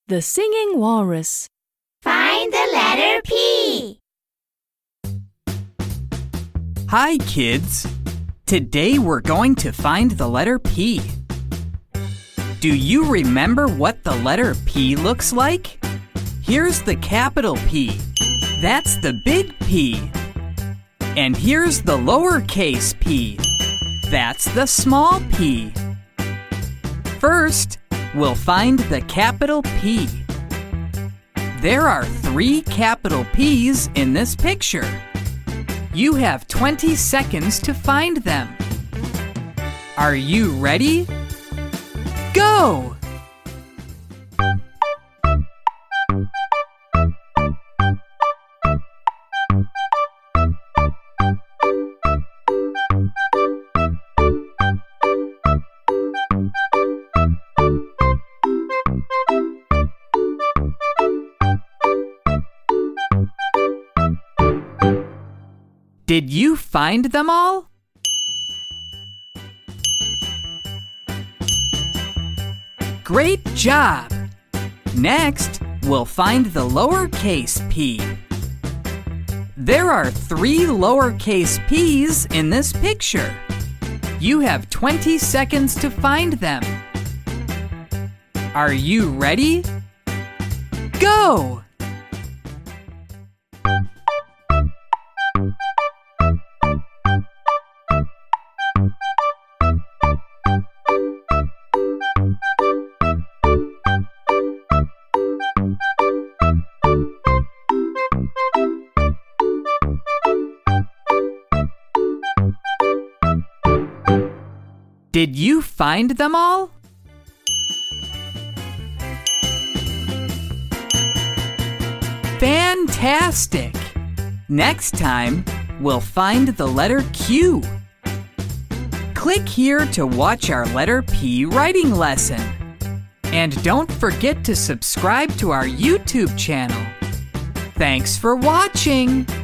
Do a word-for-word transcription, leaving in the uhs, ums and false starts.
The Singing Walrus. Find the letter P. Hi, kids. Today we're going to find the letter P. Do you remember what the letter P looks like? Here's the capital P. That's the big P. And here's the lowercase p. That's the small p. First, we'll find the capital P. There are three capital P's in this picture. You have twenty seconds to find them. Are you ready? Go! Did you find them all? Great job! Next, we'll find the lowercase p. There are three lowercase p's in this picture. You have twenty seconds to find them. Are you ready? Go! Did you find them all? Fantastic! Next time, we'll find the letter Q. Click here to watch our letter P writing lesson. And don't forget to subscribe to our YouTube channel. Thanks for watching!